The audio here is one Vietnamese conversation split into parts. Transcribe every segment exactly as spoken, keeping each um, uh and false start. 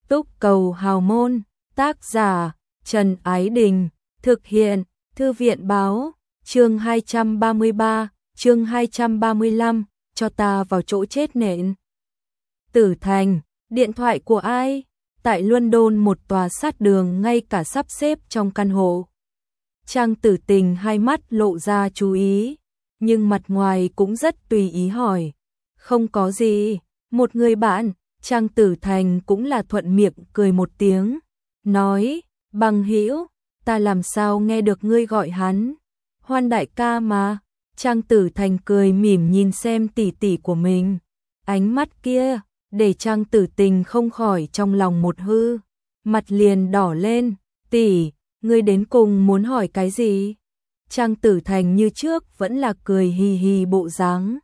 Túc Cầu Hào Môn, tác giả Trần Ái Đình, thực hiện Thư viện Báo, chương hai trăm ba mươi ba, chương hai trăm ba mươi lăm, cho ta vào chỗ chết nện. Tử Thành, điện thoại của ai? Tại London một tòa sát đường ngay cả sắp xếp trong căn hộ. Trang Tử Tình hai mắt lộ ra chú ý, nhưng mặt ngoài cũng rất tùy ý hỏi. Không có gì, một người bạn. Trang Tử Thành cũng là thuận miệng cười một tiếng, nói, bằng hữu, ta làm sao nghe được ngươi gọi hắn, Hoan đại ca mà. Trang Tử Thành cười mỉm nhìn xem tỷ tỷ của mình, ánh mắt kia, để Trang Tử Tình không khỏi trong lòng một hư, mặt liền đỏ lên, tỷ, ngươi đến cùng muốn hỏi cái gì? Trang Tử Thành như trước vẫn là cười hì hì bộ dáng.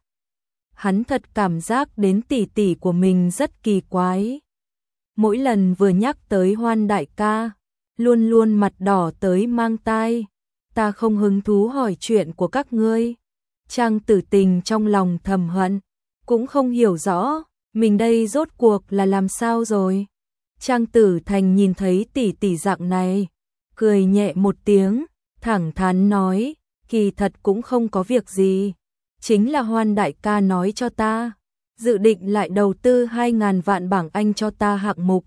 Hắn thật cảm giác đến tỷ tỷ của mình rất kỳ quái. Mỗi lần vừa nhắc tới Hoan đại ca, luôn luôn mặt đỏ tới mang tai. Ta không hứng thú hỏi chuyện của các ngươi. Trang Tử Tình trong lòng thầm hận, cũng không hiểu rõ, mình đây rốt cuộc là làm sao rồi. Trang Tử Thành nhìn thấy tỷ tỷ dạng này, cười nhẹ một tiếng, thẳng thắn nói, kỳ thật cũng không có việc gì. Chính là Hoan đại ca nói cho ta, dự định lại đầu tư hai ngàn vạn bảng Anh cho ta hạng mục.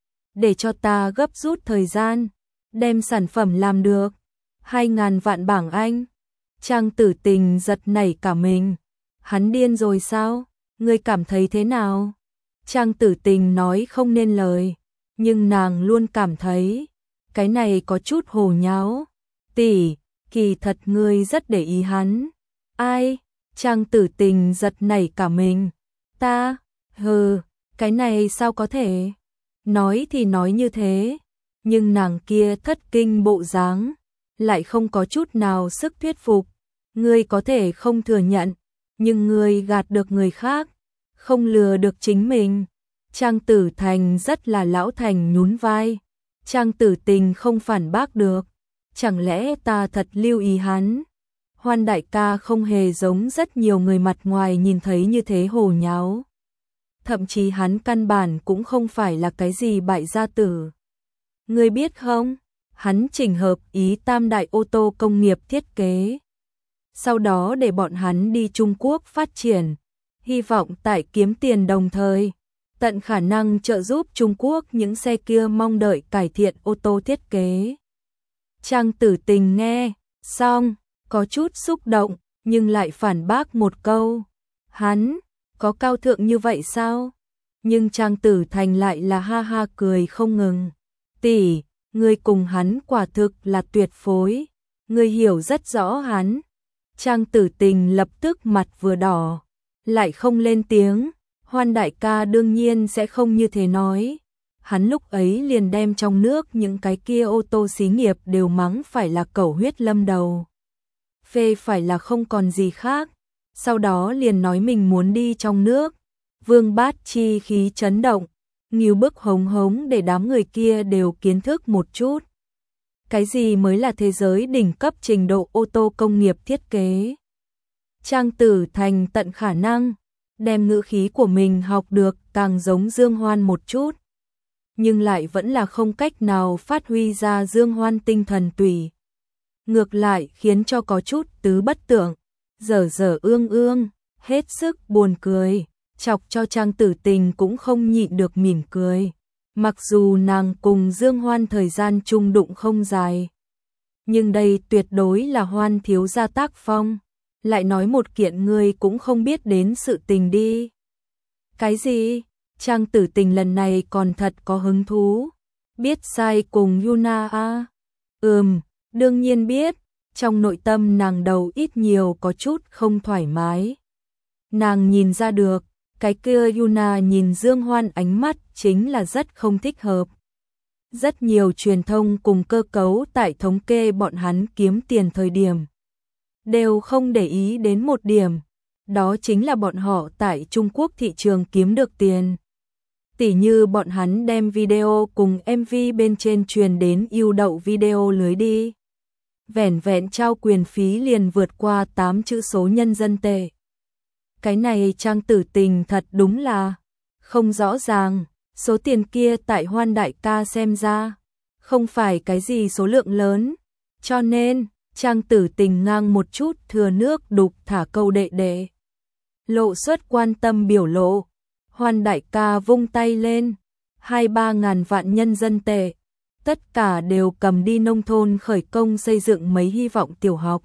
Để cho ta gấp rút thời gian, đem sản phẩm làm được. Hai ngàn vạn bảng Anh. Trang Tử Tình giật nảy cả mình. Hắn điên rồi sao? Ngươi cảm thấy thế nào? Trang Tử Tình nói không nên lời, nhưng nàng luôn cảm thấy cái này có chút hồ nháo. Tỷ, kỳ thật ngươi rất để ý hắn. Ai? Trang Tử Tình giật nảy cả mình. Ta, hừ, cái này sao có thể? Nói thì nói như thế, nhưng nàng kia thất kinh bộ dáng, lại không có chút nào sức thuyết phục. Ngươi có thể không thừa nhận, nhưng ngươi gạt được người khác, không lừa được chính mình. Trang Tử Thành rất là lão thành nhún vai. Trang Tử Tình không phản bác được. Chẳng lẽ ta thật lưu ý hắn? Hoan đại ca không hề giống rất nhiều người mặt ngoài nhìn thấy như thế hồ nháo. Thậm chí hắn căn bản cũng không phải là cái gì bại gia tử. Ngươi biết không, hắn chỉnh hợp ý tam đại ô tô công nghiệp thiết kế. Sau đó để bọn hắn đi Trung Quốc phát triển, hy vọng tại kiếm tiền đồng thời, tận khả năng trợ giúp Trung Quốc những xe kia mong đợi cải thiện ô tô thiết kế. Trang Tử Tình nghe, xong, có chút xúc động, nhưng lại phản bác một câu. Hắn, có cao thượng như vậy sao? Nhưng Trang Tử Thành lại là ha ha cười không ngừng. Tỷ, ngươi cùng hắn quả thực là tuyệt phối. Ngươi hiểu rất rõ hắn. Trang Tử Tình lập tức mặt vừa đỏ, lại không lên tiếng. Hoan đại ca đương nhiên sẽ không như thế nói. Hắn lúc ấy liền đem trong nước những cái kia ô tô xí nghiệp đều mắng phải là cẩu huyết lâm đầu, phê phải là không còn gì khác. Sau đó liền nói mình muốn đi trong nước. Vương Bát chi khí chấn động, nghìu bức hống hống để đám người kia đều kiến thức một chút. Cái gì mới là thế giới đỉnh cấp trình độ ô tô công nghiệp thiết kế? Trang Tử Thành tận khả năng đem ngữ khí của mình học được càng giống Dương Hoan một chút, nhưng lại vẫn là không cách nào phát huy ra Dương Hoan tinh thần tùy. Ngược lại khiến cho có chút tứ bất tưởng, dở dở ương ương, hết sức buồn cười, chọc cho Trang Tử Tình cũng không nhịn được mỉm cười. Mặc dù nàng cùng Dương Hoan thời gian chung đụng không dài, nhưng đây tuyệt đối là Hoan thiếu gia tác phong. Lại nói một kiện ngươi cũng không biết đến sự tình đi. Cái gì? Trang Tử Tình lần này còn thật có hứng thú. Biết sai cùng Yuna à? Ừm, đương nhiên biết. Trong nội tâm nàng đầu ít nhiều có chút không thoải mái. Nàng nhìn ra được, cái kia Yuna nhìn Dương Hoan ánh mắt chính là rất không thích hợp. Rất nhiều truyền thông cùng cơ cấu tại thống kê bọn hắn kiếm tiền thời điểm, đều không để ý đến một điểm, đó chính là bọn họ tại Trung Quốc thị trường kiếm được tiền. Tỉ như bọn hắn đem video cùng em vê bên trên truyền đến ưu đậu video lưới đi. Vẻn vẹn trao quyền phí liền vượt qua tám chữ số nhân dân tệ. Cái này Trang Tử Tình thật đúng là không rõ ràng, Số tiền kia tại Hoan đại ca xem ra không phải cái gì số lượng lớn, cho nên Trang Tử Tình ngang một chút thừa nước đục thả câu đệ đệ. Lộ xuất quan tâm biểu lộ, Hoan đại ca vung tay lên, hai ba ngàn vạn nhân dân tệ, tất cả đều cầm đi nông thôn khởi công xây dựng mấy hy vọng tiểu học.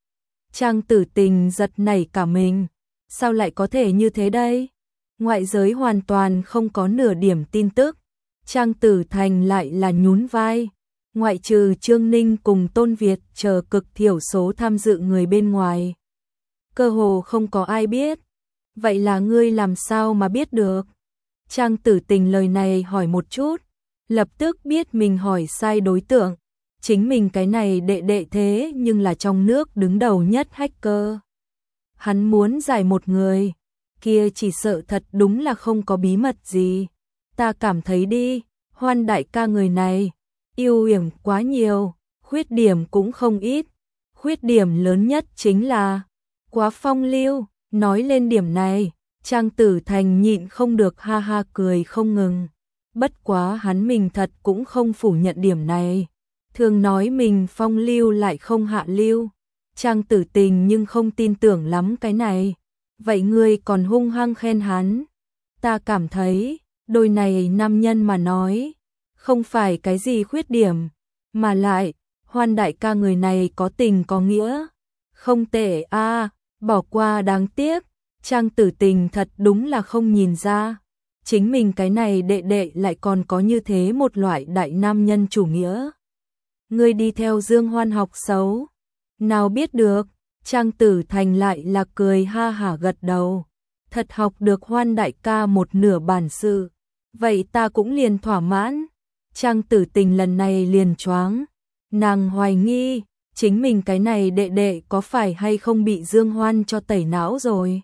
Trang Tử Tình giật nảy cả mình, sao lại có thể như thế đây? Ngoại giới hoàn toàn không có nửa điểm tin tức. Trang Tử Thành lại là nhún vai, ngoại trừ Trương Ninh cùng Tôn Việt chờ cực thiểu số tham dự người bên ngoài. Cơ hồ không có ai biết. Vậy là ngươi làm sao mà biết được? Trang Tử Tình lời này hỏi một chút, lập tức biết mình hỏi sai đối tượng. Chính mình cái này đệ đệ thế nhưng là trong nước đứng đầu nhất hacker. Hắn muốn giải một người, kia chỉ sợ thật đúng là không có bí mật gì. Ta cảm thấy đi, Hoan đại ca người này, ưu điểm quá nhiều, khuyết điểm cũng không ít. Khuyết điểm lớn nhất chính là quá phong lưu. Nói lên điểm này, Trang Tử Thành nhịn không được ha ha cười không ngừng. Bất quá hắn mình thật cũng không phủ nhận điểm này. Thường nói mình phong lưu lại không hạ lưu. Trang Tử Tình nhưng không tin tưởng lắm cái này. Vậy ngươi còn hung hăng khen hắn. Ta cảm thấy, đôi này nam nhân mà nói, không phải cái gì khuyết điểm, mà lại, Hoan đại ca người này có tình có nghĩa. Không tệ a, à, bỏ qua đáng tiếc. Trang Tử Tình thật đúng là không nhìn ra. Chính mình cái này đệ đệ lại còn có như thế một loại đại nam nhân chủ nghĩa. Ngươi đi theo Dương Hoan học xấu. Nào biết được, Trang Tử Thành lại là cười ha hả gật đầu. Thật học được Hoan đại ca một nửa bản sự. Vậy ta cũng liền thỏa mãn. Trang Tử Tình lần này liền choáng. Nàng hoài nghi, chính mình cái này đệ đệ có phải hay không bị Dương Hoan cho tẩy não rồi.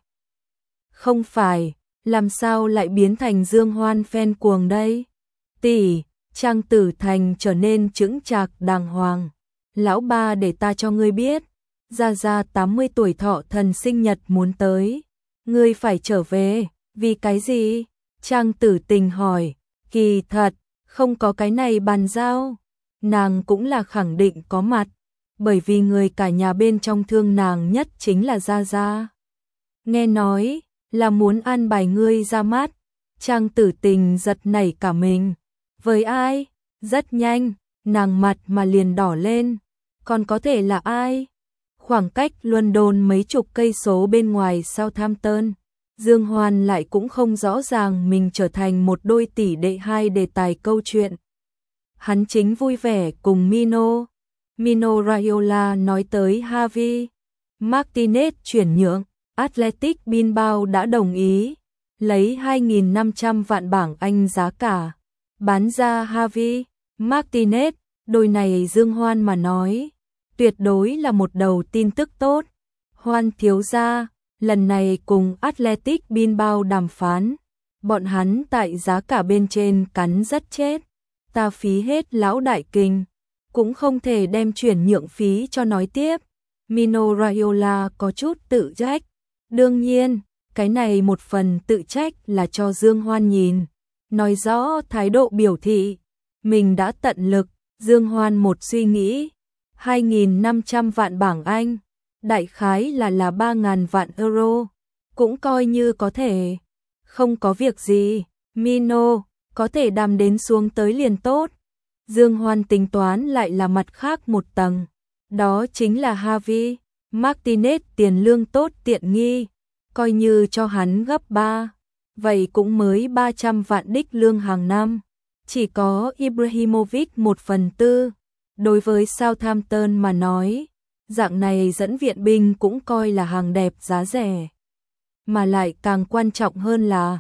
Không phải, làm sao lại biến thành Dương Hoan fan cuồng đây? Tỷ, Trang Tử Thành trở nên chững chạc đàng hoàng. Lão ba để ta cho ngươi biết, Gia Gia tám mươi tuổi thọ thần sinh nhật muốn tới. Ngươi phải trở về, vì cái gì? Trang Tử Tình hỏi, kỳ thật, không có cái này bàn giao. Nàng cũng là khẳng định có mặt, bởi vì người cả nhà bên trong thương nàng nhất chính là Gia Gia. Nghe nói, là muốn an bài ngươi ra mắt. Trang Tử Tình giật nảy cả mình. Với ai? Rất nhanh, nàng mặt mà liền đỏ lên. Còn có thể là ai? Khoảng cách London mấy chục cây số bên ngoài Southampton, Dương Hoan lại cũng không rõ ràng mình trở thành một đôi tỷ đệ hai đề tài câu chuyện. Hắn chính vui vẻ cùng Mino. Mino Raiola nói tới Javi Martinez chuyển nhượng. Athletic Bilbao đã đồng ý lấy hai nghìn năm trăm vạn bảng Anh giá cả bán ra Javi Martinez. Đôi này Dương Hoan mà nói, tuyệt đối là một đầu tin tức tốt. Hoan thiếu gia, lần này cùng Athletic Bilbao đàm phán, bọn hắn tại giá cả bên trên cắn rất chết. Ta phí hết lão đại kinh, cũng không thể đem chuyển nhượng phí cho nói tiếp. Mino Raiola có chút tự trách. Đương nhiên, cái này một phần tự trách là cho Dương Hoan nhìn, nói rõ thái độ biểu thị. Mình đã tận lực. Dương Hoan một suy nghĩ, hai nghìn năm trăm vạn bảng Anh, đại khái là là ba nghìn vạn euro, cũng coi như có thể. Không có việc gì, Mino, có thể đàm đến xuống tới liền tốt. Dương Hoan tính toán lại là mặt khác một tầng, đó chính là Javi Martinez tiền lương tốt tiện nghi, coi như cho hắn gấp ba, vậy cũng mới ba trăm vạn đích lương hàng năm. Chỉ có Ibrahimovic một phần tư. Đối với Southampton mà nói, dạng này dẫn viện binh cũng coi là hàng đẹp giá rẻ. Mà lại càng quan trọng hơn là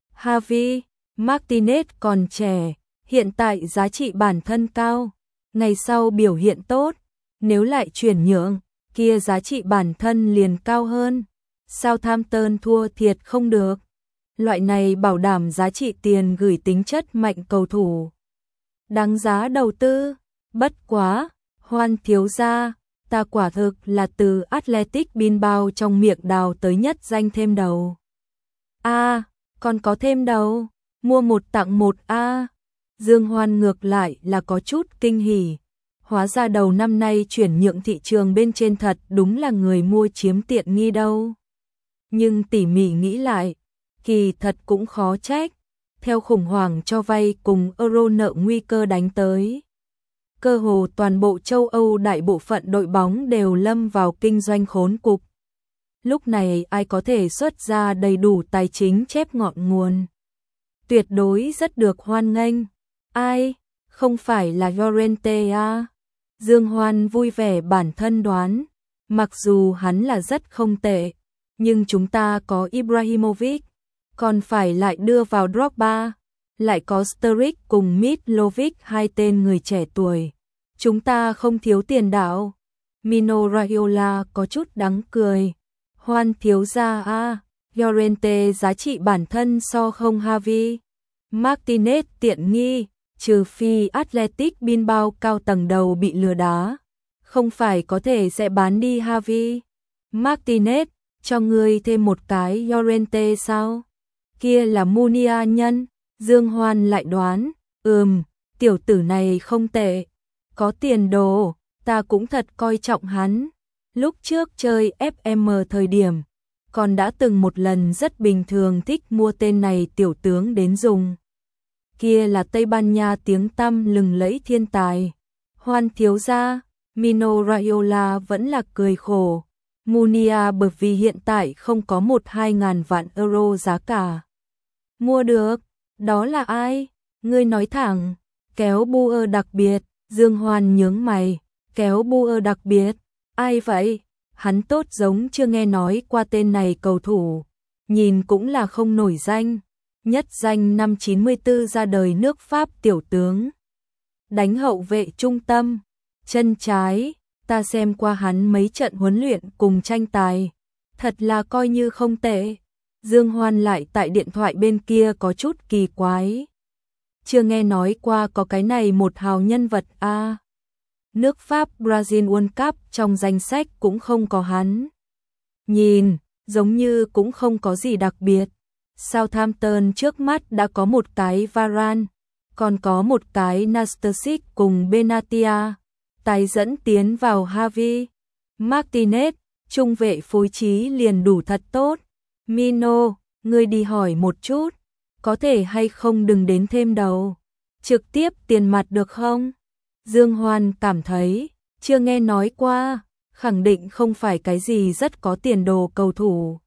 Javi Martinez còn trẻ, hiện tại giá trị bản thân cao, ngày sau biểu hiện tốt, nếu lại chuyển nhượng, kia giá trị bản thân liền cao hơn. Southampton thua thiệt không được. Loại này bảo đảm giá trị tiền gửi tính chất mạnh cầu thủ. Đáng giá đầu tư, bất quá, Hoan thiếu gia, ta quả thực là từ Athletic Bilbao trong miệng đào tới nhất danh thêm đầu. A, à, còn có thêm đầu, mua một tặng một a. Dương Hoan ngược lại là có chút kinh hỉ. Hóa ra đầu năm nay chuyển nhượng thị trường bên trên thật đúng là người mua chiếm tiện nghi đâu. Nhưng tỉ mỉ nghĩ lại, kỳ thật cũng khó trách. Theo khủng hoảng cho vay cùng euro nợ nguy cơ đánh tới, cơ hồ toàn bộ châu Âu đại bộ phận đội bóng đều lâm vào kinh doanh khốn cục. Lúc này ai có thể xuất ra đầy đủ tài chính chép ngọn nguồn, tuyệt đối rất được hoan nghênh. Ai? Không phải là Llorente à? Dương Hoan vui vẻ bản thân đoán, mặc dù hắn là rất không tệ, nhưng chúng ta có Ibrahimovic, còn phải lại đưa vào Drogba, lại có Sturridge cùng Mitrovic, hai tên người trẻ tuổi. Chúng ta không thiếu tiền đạo. Mino Raiola có chút đắng cười. Hoan thiếu gia a, Llorente giá trị bản thân so không Javi. Martinez tiện nghi, trừ phi Athletic Bilbao cao tầng đầu bị lừa đá, không phải có thể sẽ bán đi Javi. Martinez, cho ngươi thêm một cái Llorente sao? Kia là Munia nhân. Dương Hoan lại đoán, ừm, tiểu tử này không tệ, có tiền đồ, ta cũng thật coi trọng hắn. Lúc trước chơi ép em thời điểm, còn đã từng một lần rất bình thường thích mua tên này tiểu tướng đến dùng. Kia là Tây Ban Nha tiếng tăm lừng lẫy thiên tài. Hoan thiếu gia, Mino Raiola vẫn là cười khổ. Munia bởi vì hiện tại không có một hai ngàn vạn euro giá cả mua được. Đó là ai? Ngươi nói thẳng. Kéo Buer đặc biệt. Dương Hoan nhướng mày. Kéo Buer đặc biệt? Ai vậy? Hắn tốt giống chưa nghe nói qua tên này cầu thủ. Nhìn cũng là không nổi danh. Nhất danh năm chín mươi tư ra đời nước Pháp tiểu tướng. Đánh hậu vệ trung tâm. Chân trái. Ta xem qua hắn mấy trận huấn luyện cùng tranh tài. Thật là coi như không tệ. Dương Hoan lại tại điện thoại bên kia có chút kỳ quái. Chưa nghe nói qua có cái này một hào nhân vật a. À, nước Pháp Brazil World Cup trong danh sách cũng không có hắn. Nhìn, giống như cũng không có gì đặc biệt. Southampton trước mắt đã có một cái Varane, còn có một cái Nastasic cùng Benatia. Tài dẫn tiến vào Javi. Martinez, trung vệ phối trí liền đủ thật tốt. Mino, ngươi đi hỏi một chút, có thể hay không đừng đến thêm đầu, trực tiếp tiền mặt được không? Dương Hoan cảm thấy, chưa nghe nói qua, khẳng định không phải cái gì rất có tiền đồ cầu thủ.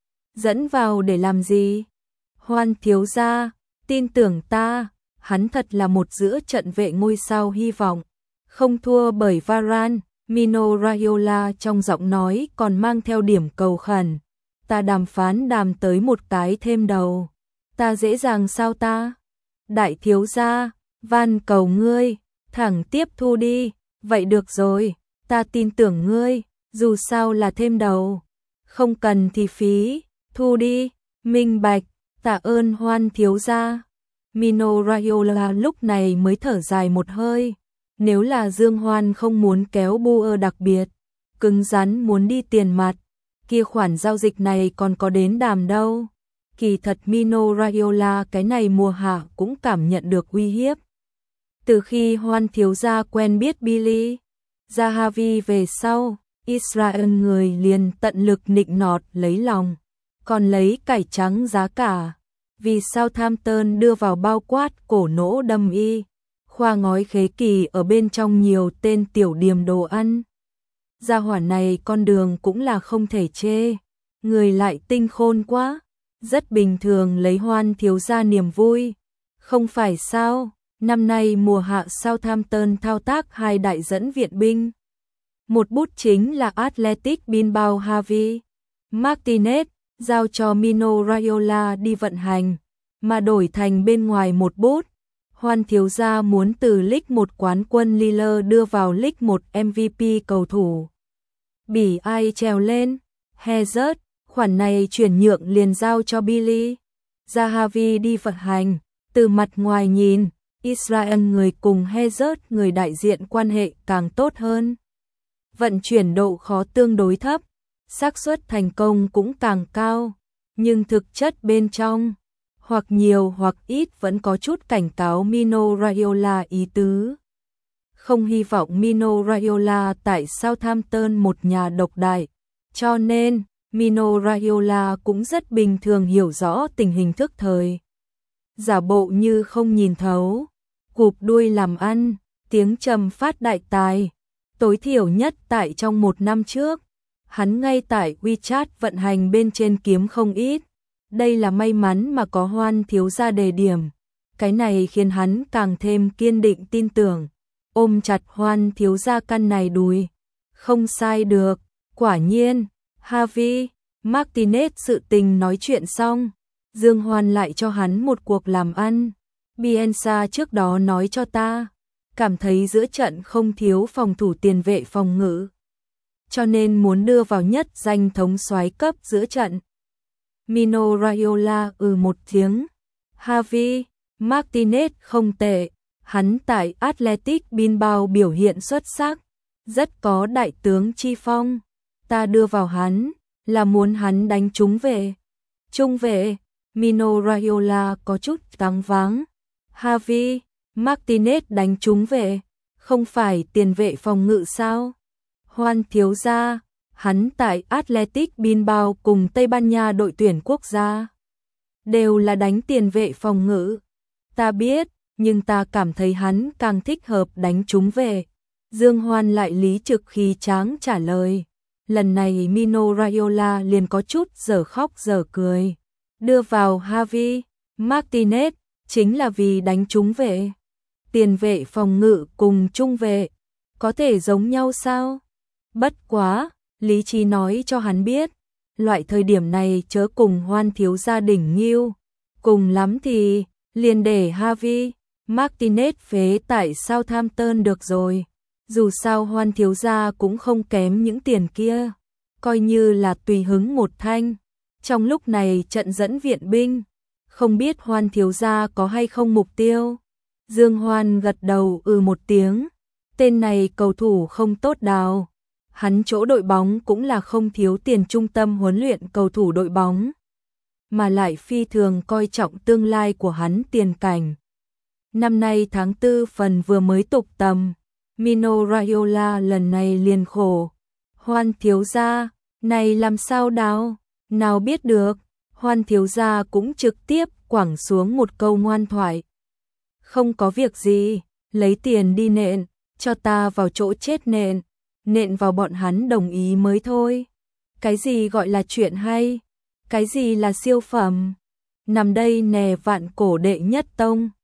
Dẫn vào để làm gì? Hoan thiếu gia, tin tưởng ta, hắn thật là một giữa trận vệ ngôi sao hy vọng, không thua bởi Varane. Mino Raiola trong giọng nói còn mang theo điểm cầu khẩn. Ta đàm phán đàm tới một cái thêm đầu. Ta dễ dàng sao ta? Đại thiếu gia, van cầu ngươi, thẳng tiếp thu đi. Vậy được rồi, ta tin tưởng ngươi, dù sao là thêm đầu. Không cần thì phí, thu đi, minh bạch, tạ ơn Hoan thiếu gia. Mino Raiola lúc này mới thở dài một hơi. Nếu là Dương Hoan không muốn kéo Buer đặc biệt, cứng rắn muốn đi tiền mặt, kia khoản giao dịch này còn có đến đàm đâu. Kỳ thật Mino Raiola cái này mùa hạ cũng cảm nhận được uy hiếp. Từ khi Hoan thiếu gia quen biết Billy Zahavi về sau, Israel người liền tận lực nịnh nọt lấy lòng, còn lấy cải trắng giá cả. Vì Southampton đưa vào bao quát cổ nỗ đầm y, khoa ngói khế kỳ ở bên trong nhiều tên tiểu điềm đồ ăn. Gia hỏa này con đường cũng là không thể chê, người lại tinh khôn quá, rất bình thường lấy Hoan thiếu gia niềm vui. Không phải sao, năm nay mùa hạ Southampton thao tác hai đại dẫn viện binh. Một bút chính là Athletic Bilbao Javi Martinez, giao cho Mino Raiola đi vận hành, mà đổi thành bên ngoài một bút. Hoan thiếu gia muốn từ League một quán quân Lille đưa vào League một em vê pê cầu thủ. Bỉ ai trèo lên? Hazard, khoản này chuyển nhượng liền giao cho Billy Zahavi đi vận hành. Từ mặt ngoài nhìn, Israel người cùng Hazard người đại diện quan hệ càng tốt hơn. Vận chuyển độ khó tương đối thấp, xác suất thành công cũng càng cao, nhưng thực chất bên trong, hoặc nhiều hoặc ít vẫn có chút cảnh cáo Mino Raiola ý tứ. Không hy vọng Mino Raiola tại Southampton một nhà độc đại, cho nên Mino Raiola cũng rất bình thường hiểu rõ tình hình thức thời. Giả bộ như không nhìn thấu, cụp đuôi làm ăn, tiếng trầm phát đại tài. Tối thiểu nhất tại trong một năm trước, hắn ngay tại WeChat vận hành bên trên kiếm không ít. Đây là may mắn mà có Hoan thiếu gia đề điểm. Cái này khiến hắn càng thêm kiên định tin tưởng, ôm chặt Hoan thiếu gia căn này đùi. Không sai được, quả nhiên, Javi Martinez sự tình nói chuyện xong, Dương Hoan lại cho hắn một cuộc làm ăn. Bielsa trước đó nói cho ta, cảm thấy giữa trận không thiếu phòng thủ tiền vệ phòng ngự, cho nên muốn đưa vào nhất danh thống soái cấp giữa trận. Mino Raiola ừ một tiếng. Javi Martinez không tệ, hắn tại Athletic Bilbao biểu hiện xuất sắc, rất có đại tướng chi phong. Ta đưa vào hắn là muốn hắn đánh trúng về. Trung vệ, Mino Raiola có chút căng váng. Javi Martinez đánh trúng về, không phải tiền vệ phòng ngự sao? Hoan thiếu gia, hắn tại Athletic Bilbao cùng Tây Ban Nha đội tuyển quốc gia đều là đánh tiền vệ phòng ngự. Ta biết, nhưng ta cảm thấy hắn càng thích hợp đánh trúng về. Dương Hoan lại lý trực khí tráng trả lời. Lần này Mino Raiola liền có chút dở khóc dở cười. Đưa vào Javi Martinez chính là vì đánh trúng về. Tiền vệ phòng ngự cùng trung vệ có thể giống nhau sao? Bất quá, lý trí nói cho hắn biết, loại thời điểm này chớ cùng Hoan thiếu gia đỉnh nghiêu, cùng lắm thì liền để Javi Martinez phế tại Southampton được rồi. Dù sao Hoan thiếu gia cũng không kém những tiền kia, coi như là tùy hứng một thanh. Trong lúc này trận dẫn viện binh, không biết Hoan thiếu gia có hay không mục tiêu. Dương Hoan gật đầu ừ một tiếng. Tên này cầu thủ không tốt đào. Hắn chỗ đội bóng cũng là không thiếu tiền trung tâm huấn luyện cầu thủ đội bóng, mà lại phi thường coi trọng tương lai của hắn tiền cảnh. Năm nay tháng tư phần vừa mới tục tầm, Mino Raiola lần này liền khổ. Hoan thiếu gia, này làm sao đào? Nào biết được, Hoan thiếu gia cũng trực tiếp quẳng xuống một câu ngoan thoại. Không có việc gì, lấy tiền đi nện, cho ta vào chỗ chết nện, nện vào bọn hắn đồng ý mới thôi. Cái gì gọi là chuyện hay? Cái gì là siêu phẩm? Nằm đây nè vạn cổ đệ nhất tông.